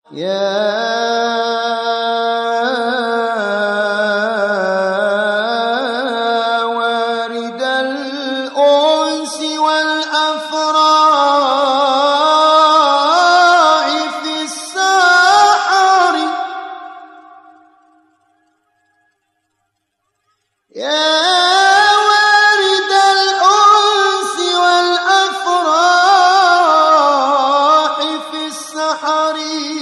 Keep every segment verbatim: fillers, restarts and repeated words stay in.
يا وارد الأنس والأفراح في السحر، يا وارد الأنس والأفراح في السحر،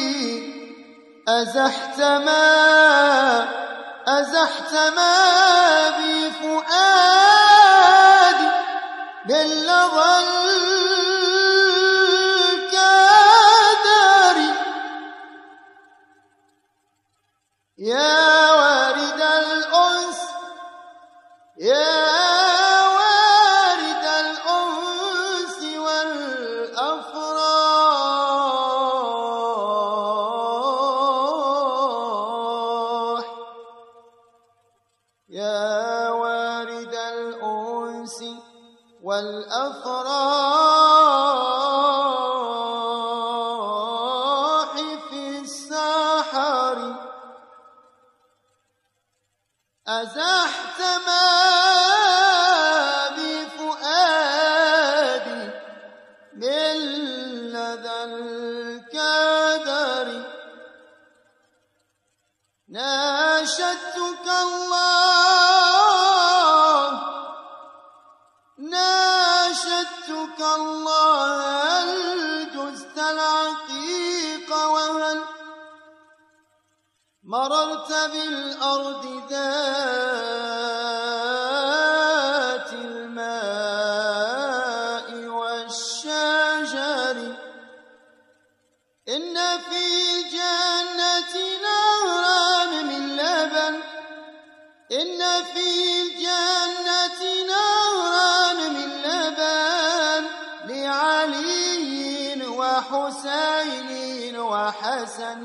أزحت ما أزحت ما بفؤادي باللظى الكدر، يا وارد الأنس يا وارد الأنس والأفراح، يا وارد الأنس والأفراح في السحر، أزحت ما بفؤادي من لدى الكدر، ناشدتك الله ناشدتك الله هل جزت العقيق، وهل مررت بالأرض ذات الماء والشجر، إن في الجنة نهرا من لبن إن في الجنة نهرا من لبن لعلي وحسين وحسن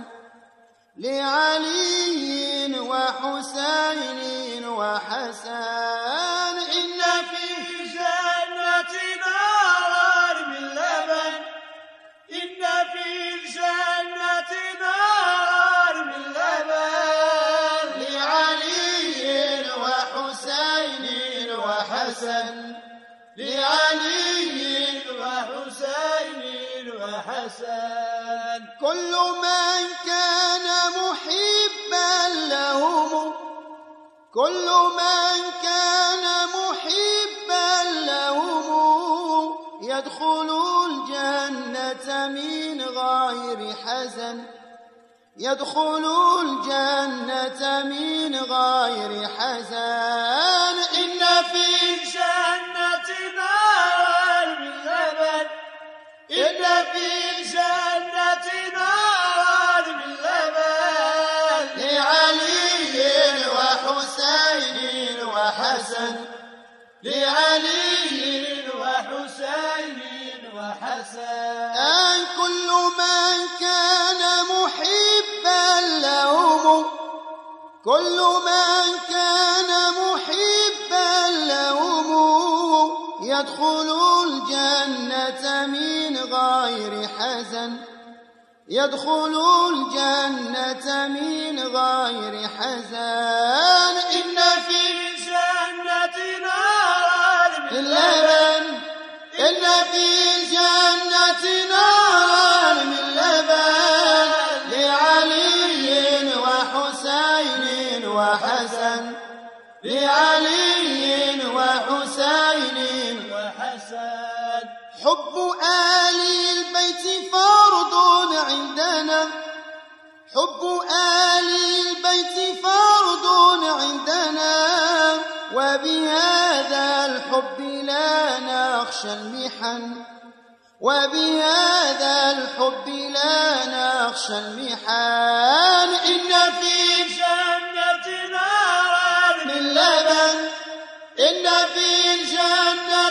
لعلي وحسين وحسن، إن في الجنة نهرا من لبن إن في الجنة نهرا من لبن لعلي وحسين وحسن لعلي وحسين وحسن، كل من كان محبا لهم كل من كان محبا لهم يدخل الجنة من غير حزن يدخل الجنة من غير حزن، إن في الجنة نهرا من لبن إن في الجنة نهرا من لبن لعلي وحسين وحسن لعلي وحسين وحسن، أي كل من كان محبا لهم كل من كان محبا لهم يدخل الجنة من غير حزن يدخل الجنة من غير حزن، إن في الجنة نهرا من لبن إن في الجنة نهرا من لبن لعلي وحسين وحسن لعلي وحسين وحسن، حب آل البيت فرض عندنا حب آل البيت فرض عندنا، وبهذا الحب لا نخشى المحن وبهذا الحب لا نخشى المحن، إن في الجنة نهرا من لبن إن في الجنة